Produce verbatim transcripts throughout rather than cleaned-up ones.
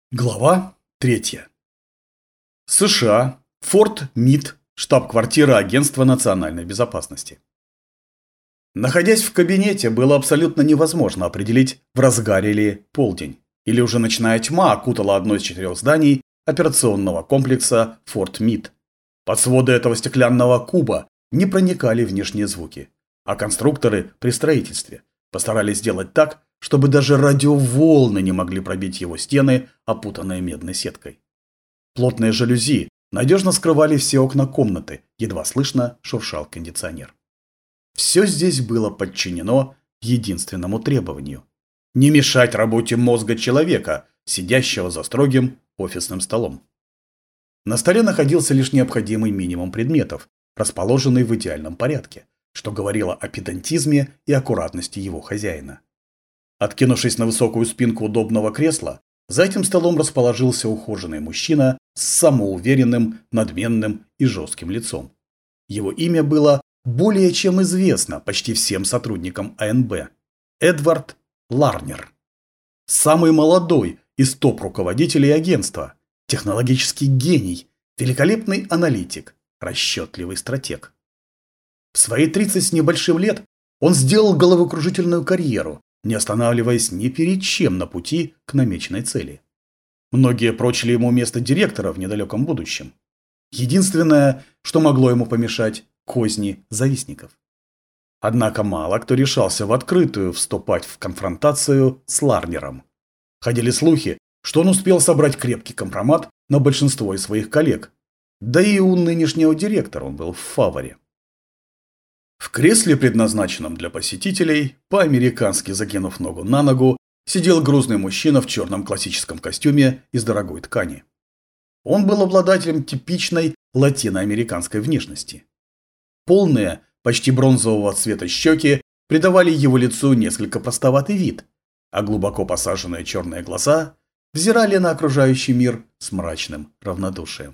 Глава третья. США. Форт Мид. Штаб-квартира Агентства национальной безопасности. Находясь в кабинете, было абсолютно невозможно определить, в разгаре ли полдень, или уже ночная тьма окутала одно из четырех зданий операционного комплекса Форт Мид. Под своды этого стеклянного куба не проникали внешние звуки, а конструкторы при строительстве постарались сделать так, чтобы даже радиоволны не могли пробить его стены, опутанные медной сеткой. Плотные жалюзи надежно скрывали все окна комнаты, едва слышно шуршал кондиционер. Все здесь было подчинено единственному требованию – не мешать работе мозга человека, сидящего за строгим офисным столом. На столе находился лишь необходимый минимум предметов, расположенный в идеальном порядке, что говорило о педантизме и аккуратности его хозяина. Откинувшись на высокую спинку удобного кресла, за этим столом расположился ухоженный мужчина с самоуверенным, надменным и жестким лицом. Его имя было более чем известно почти всем сотрудникам А Н Б. Эдвард Ларнер. Самый молодой из топ-руководителей агентства, технологический гений, великолепный аналитик, расчетливый стратег. В свои тридцать с небольшим лет он сделал головокружительную карьеру, не останавливаясь ни перед чем на пути к намеченной цели. Многие прочили ему место директора в недалеком будущем. Единственное, что могло ему помешать – козни завистников. Однако мало кто решался в открытую вступать в конфронтацию с Ларнером. Ходили слухи, что он успел собрать крепкий компромат на большинство из своих коллег. Да и у нынешнего директора он был в фаворе. В кресле, предназначенном для посетителей, по-американски закинув ногу на ногу, сидел грузный мужчина в черном классическом костюме из дорогой ткани. Он был обладателем типичной латиноамериканской внешности. Полные, почти бронзового цвета щеки придавали его лицу несколько простоватый вид, а глубоко посаженные черные глаза взирали на окружающий мир с мрачным равнодушием.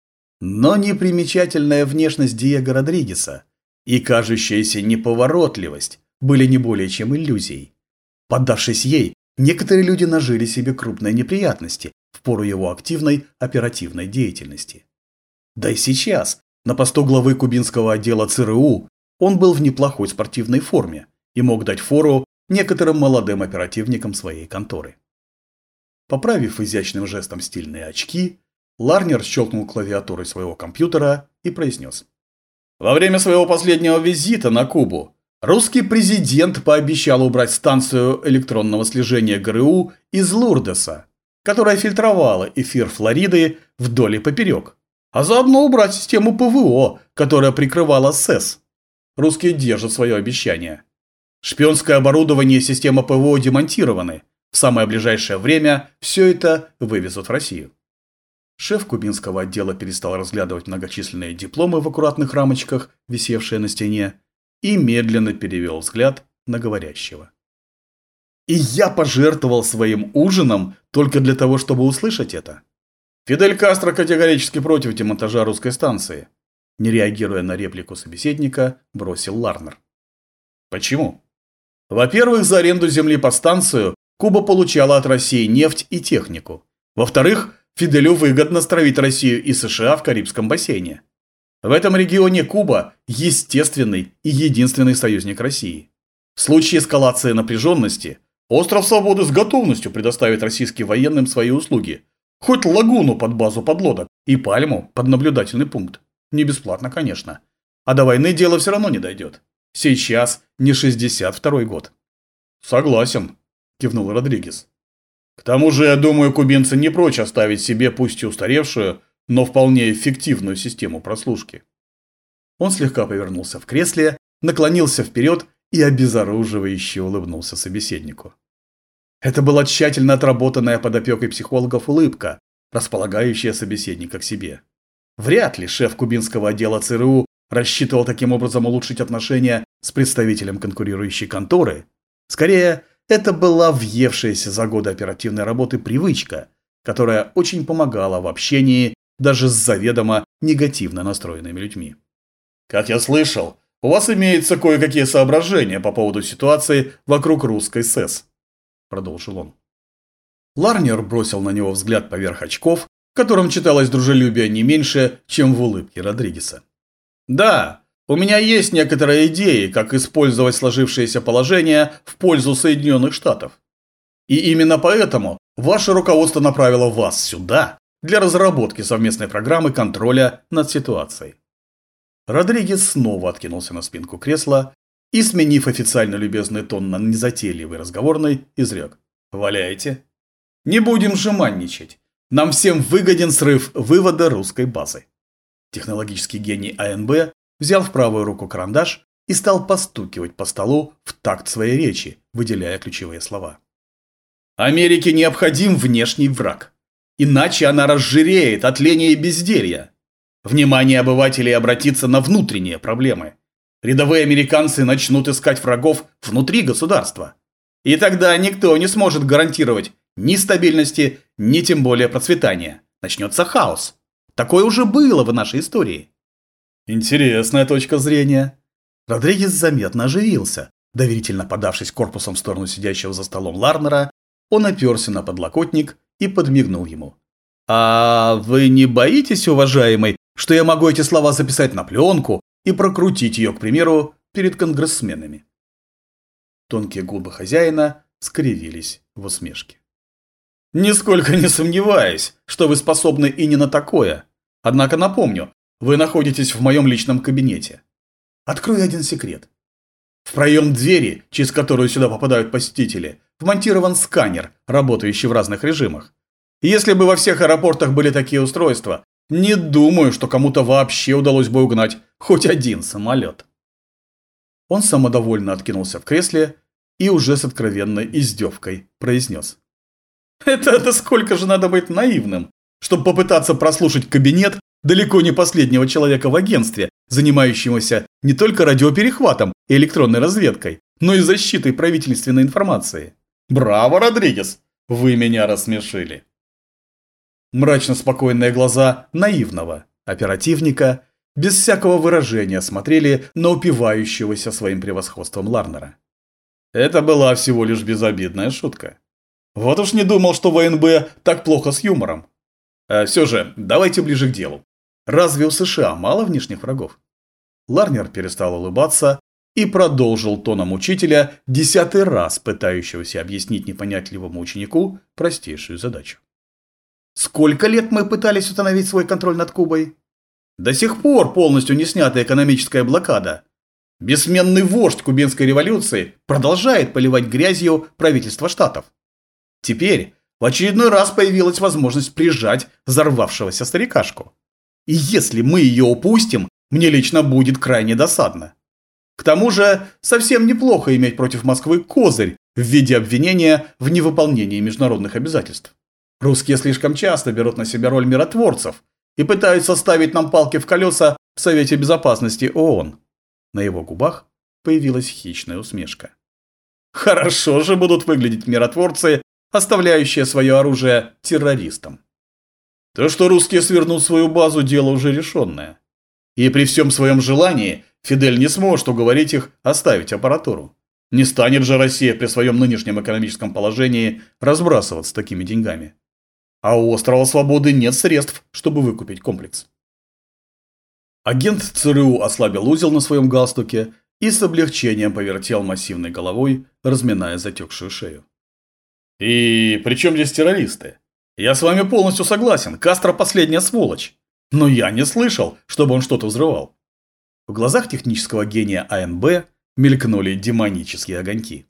Но непримечательная внешность Диего Родригеса и кажущаяся неповоротливость были не более чем иллюзией. Поддавшись ей, некоторые люди нажили себе крупные неприятности в пору его активной оперативной деятельности. Да и сейчас, на посту главы кубинского отдела Ц Р У, он был в неплохой спортивной форме и мог дать фору некоторым молодым оперативникам своей конторы. Поправив изящным жестом стильные очки, Ларнер щелкнул клавиатурой своего компьютера и произнес: Во время своего последнего визита на Кубу русский президент пообещал убрать станцию электронного слежения Г Р У из Лурдеса, которая фильтровала эфир Флориды вдоль и поперек, а заодно убрать систему П В О, которая прикрывала С Э С. Русские держат свое обещание. Шпионское оборудование и система П В О демонтированы. В самое ближайшее время все это вывезут в Россию. Шеф кубинского отдела перестал разглядывать многочисленные дипломы в аккуратных рамочках, висевшие на стене, и медленно перевел взгляд на говорящего. И я пожертвовал своим ужином только для того, чтобы услышать это. Фидель Кастро категорически против демонтажа русской станции. Не реагируя на реплику собеседника, бросил Ларнер. Почему? Во-первых, за аренду земли под станцию Куба получала от России нефть и технику. Во-вторых, Фиделю выгодно стравить Россию и С Ш А в Карибском бассейне. В этом регионе Куба – естественный и единственный союзник России. В случае эскалации напряженности Остров Свободы с готовностью предоставит российским военным свои услуги. Хоть лагуну под базу подлодок и пальму под наблюдательный пункт. Не бесплатно, конечно. А до войны дело все равно не дойдет. Сейчас не шестьдесят второй год. Согласен, кивнул Родригес. К тому же, я думаю, кубинцы не прочь оставить себе пусть и устаревшую, но вполне эффективную систему прослушки. Он слегка повернулся в кресле, наклонился вперед и обезоруживающе улыбнулся собеседнику. Это была тщательно отработанная под опекой психологов улыбка, располагающая собеседника к себе. Вряд ли шеф кубинского отдела Ц Р У рассчитывал таким образом улучшить отношения с представителем конкурирующей конторы. Скорее, это была въевшаяся за годы оперативной работы привычка, которая очень помогала в общении даже с заведомо негативно настроенными людьми. Как я слышал, у вас имеются кое-какие соображения по поводу ситуации вокруг русской С Э С, продолжил он. Ларнер бросил на него взгляд поверх очков, в котором читалось дружелюбие не меньше, чем в улыбке Родригеса. «Да, у меня есть некоторые идеи, как использовать сложившееся положение в пользу Соединенных Штатов. И именно поэтому ваше руководство направило вас сюда для разработки совместной программы контроля над ситуацией». Родригес снова откинулся на спинку кресла и, сменив официально любезный тон на незатейливый разговорный, изрек: «Валяйте. Не будем жеманничать. Нам всем выгоден срыв вывода русской базы». Технологический гений АНБ взял в правую руку карандаш и стал постукивать по столу в такт своей речи, выделяя ключевые слова. «Америке необходим внешний враг. Иначе она разжиреет от лени и безделья. Внимание обывателей обратится на внутренние проблемы. Рядовые американцы начнут искать врагов внутри государства. И тогда никто не сможет гарантировать ни стабильности, ни тем более процветания. Начнется хаос. Такое уже было в нашей истории». «Интересная точка зрения». Родригес заметно оживился. Доверительно подавшись корпусом в сторону сидящего за столом Ларнера, он оперся на подлокотник и подмигнул ему. «А вы не боитесь, уважаемый, что я могу эти слова записать на пленку и прокрутить ее, к примеру, перед конгрессменами?» Тонкие губы хозяина скривились в усмешке. «Нисколько не сомневаюсь, что вы способны и не на такое. Однако напомню, вы находитесь в моем личном кабинете. Открою один секрет. В проем двери, через которую сюда попадают посетители, вмонтирован сканер, работающий в разных режимах. Если бы во всех аэропортах были такие устройства, не думаю, что кому-то вообще удалось бы угнать хоть один самолет». Он самодовольно откинулся в кресле и уже с откровенной издевкой произнес: «Это, это сколько же надо быть наивным, чтобы попытаться прослушать кабинет далеко не последнего человека в агентстве, занимающегося не только радиоперехватом и электронной разведкой, но и защитой правительственной информации. Браво, Родригес! Вы меня рассмешили». Мрачно спокойные глаза наивного оперативника без всякого выражения смотрели на упивающегося своим превосходством Ларнера. Это была всего лишь безобидная шутка. Вот уж не думал, что в АНБ так плохо с юмором. А все же, давайте ближе к делу. Разве у США мало внешних врагов? Ларнер перестал улыбаться и продолжил тоном учителя, десятый раз пытающегося объяснить непонятливому ученику простейшую задачу. Сколько лет мы пытались установить свой контроль над Кубой? До сих пор полностью не снята экономическая блокада. Бессменный вождь кубинской революции продолжает поливать грязью правительство штатов. Теперь в очередной раз появилась возможность прижать взорвавшегося старикашку. И если мы ее упустим, мне лично будет крайне досадно. К тому же, совсем неплохо иметь против Москвы козырь в виде обвинения в невыполнении международных обязательств. Русские слишком часто берут на себя роль миротворцев и пытаются ставить нам палки в колеса в Совете Безопасности ООН. На его губах появилась хищная усмешка. Хорошо же будут выглядеть миротворцы, оставляющие свое оружие террористам. То, что русские свернут свою базу, дело уже решенное. И при всем своем желании Фидель не сможет уговорить их оставить аппаратуру. Не станет же Россия при своем нынешнем экономическом положении разбрасываться такими деньгами. А у острова Свободы нет средств, чтобы выкупить комплекс. Агент ЦРУ ослабил узел на своем галстуке и с облегчением повертел массивной головой, разминая затекшую шею. «И при чем здесь террористы? Я с вами полностью согласен, Кастро последняя сволочь. Но я не слышал, чтобы он что-то взрывал». В глазах технического гения АНБ мелькнули демонические огоньки.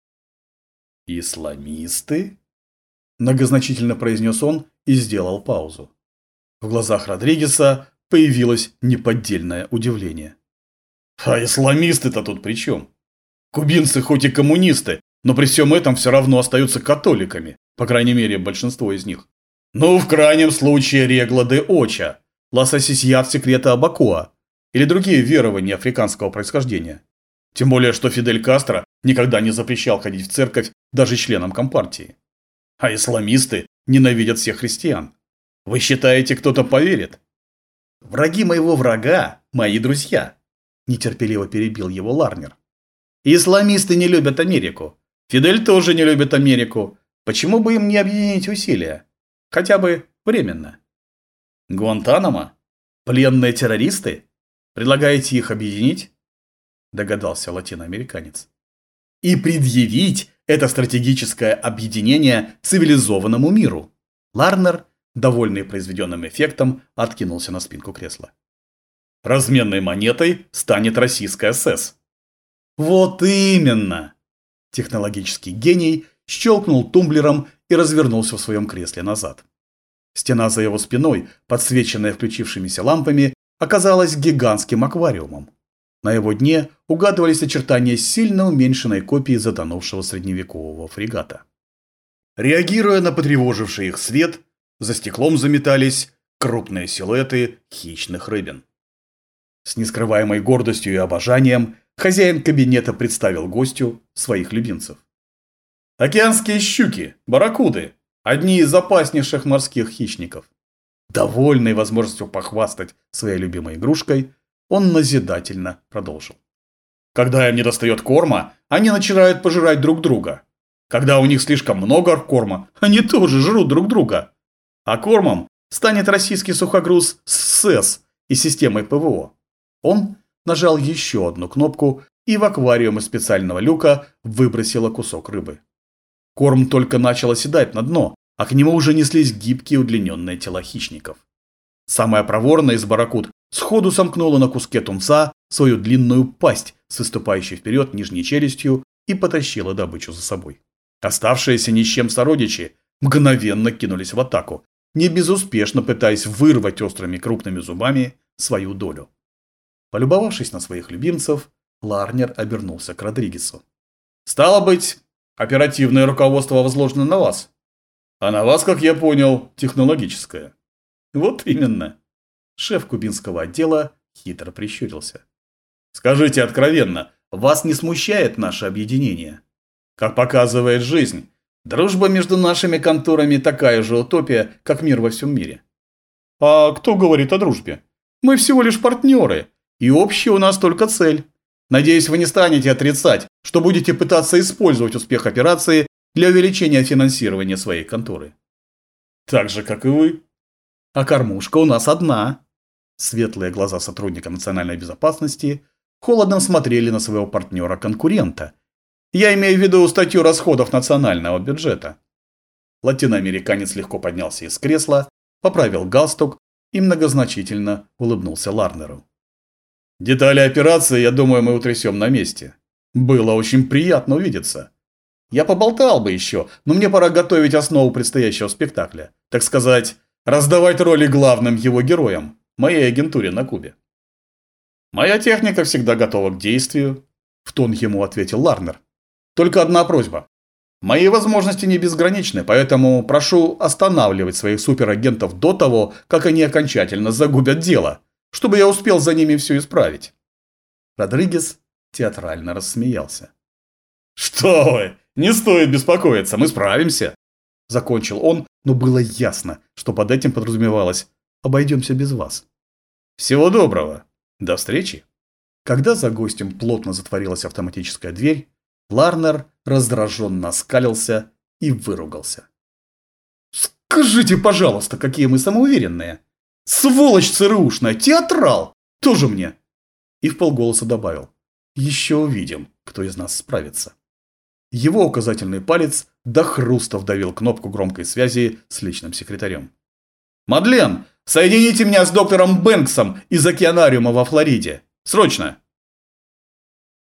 «Исламисты?» – многозначительно произнес он и сделал паузу. В глазах Родригеса появилось неподдельное удивление. «А исламисты-то тут при чем? Кубинцы хоть и коммунисты, но при всем этом все равно остаются католиками, по крайней мере большинство из них. Ну, в крайнем случае Регла де Оча, Ласасисьят секрета Абакуа или другие верования африканского происхождения. Тем более, что Фидель Кастро никогда не запрещал ходить в церковь даже членам Компартии. А исламисты ненавидят всех христиан. Вы считаете, кто-то поверит?» «Враги моего врага – мои друзья», – нетерпеливо перебил его Ларнер. «Исламисты не любят Америку. Фидель тоже не любит Америку. Почему бы им не объединить усилия? Хотя бы временно. Гуантанамо? Пленные террористы? Предлагаете их объединить? Догадался латиноамериканец. И предъявить это стратегическое объединение цивилизованному миру. Ларнер, довольный произведенным эффектом, откинулся на спинку кресла. Разменной монетой станет российская СЭС. Вот именно! Технологический гений щелкнул тумблером и развернулся в своем кресле назад. Стена за его спиной, подсвеченная включившимися лампами, оказалась гигантским аквариумом. На его дне угадывались очертания сильно уменьшенной копии затонувшего средневекового фрегата. Реагируя на потревоживший их свет, за стеклом заметались крупные силуэты хищных рыбин. С нескрываемой гордостью и обожанием хозяин кабинета представил гостю своих любимцев. Океанские щуки, барракуды, одни из опаснейших морских хищников. Довольный возможностью похвастать своей любимой игрушкой, он назидательно продолжил. Когда им недостает корма, они начинают пожирать друг друга. Когда у них слишком много корма, они тоже жрут друг друга. А кормом станет российский сухогруз с СЭС и системой ПВО. Он нажал еще одну кнопку, и в аквариум из специального люка выбросило кусок рыбы. Корм только начал оседать на дно, а к нему уже неслись гибкие удлиненные тела хищников. Самая проворная из барракуд сходу сомкнула на куске тунца свою длинную пасть с выступающей вперед нижней челюстью и потащила добычу за собой. Оставшиеся ни с чем сородичи мгновенно кинулись в атаку, не безуспешно пытаясь вырвать острыми крупными зубами свою долю. Полюбовавшись на своих любимцев, Ларнер обернулся к Родригесу. «Стало быть, оперативное руководство возложено на вас. А на вас, как я понял, технологическое». «Вот именно». Шеф кубинского отдела хитро прищурился. «Скажите откровенно, вас не смущает наше объединение? Как показывает жизнь, дружба между нашими конторами такая же утопия, как мир во всем мире». «А кто говорит о дружбе? Мы всего лишь партнеры, и общая у нас только цель. Надеюсь, вы не станете отрицать, что будете пытаться использовать успех операции для увеличения финансирования своей конторы». «Так же, как и вы». «А кормушка у нас одна». Светлые глаза сотрудника национальной безопасности холодно смотрели на своего партнера-конкурента. Я имею в виду статью расходов национального бюджета. Латиноамериканец легко поднялся из кресла, поправил галстук и многозначительно улыбнулся Ларнеру. «Детали операции, я думаю, мы утрясем на месте. Было очень приятно увидеться. Я поболтал бы еще, но мне пора готовить основу предстоящего спектакля. Так сказать, раздавать роли главным его героям, моей агентуре на Кубе». «Моя техника всегда готова к действию», – в тон ему ответил Ларнер. «Только одна просьба. Мои возможности не безграничны, поэтому прошу останавливать своих суперагентов до того, как они окончательно загубят дело, чтобы я успел за ними все исправить». Родригес театрально рассмеялся. «Что вы, не стоит беспокоиться, мы справимся», – закончил он, но было ясно, что под этим подразумевалось «обойдемся без вас». «Всего доброго. До встречи». Когда за гостем плотно затворилась автоматическая дверь, Ларнер раздраженно оскалился и выругался. «Скажите, пожалуйста, какие мы самоуверенные! Сволочь ЦРУшная, театрал! Тоже мне!» И вполголоса добавил: «Еще увидим, кто из нас справится». Его указательный палец до хруста вдавил кнопку громкой связи с личным секретарем. «Мадлен, соедините меня с доктором Бэнксом из океанариума во Флориде! Срочно!»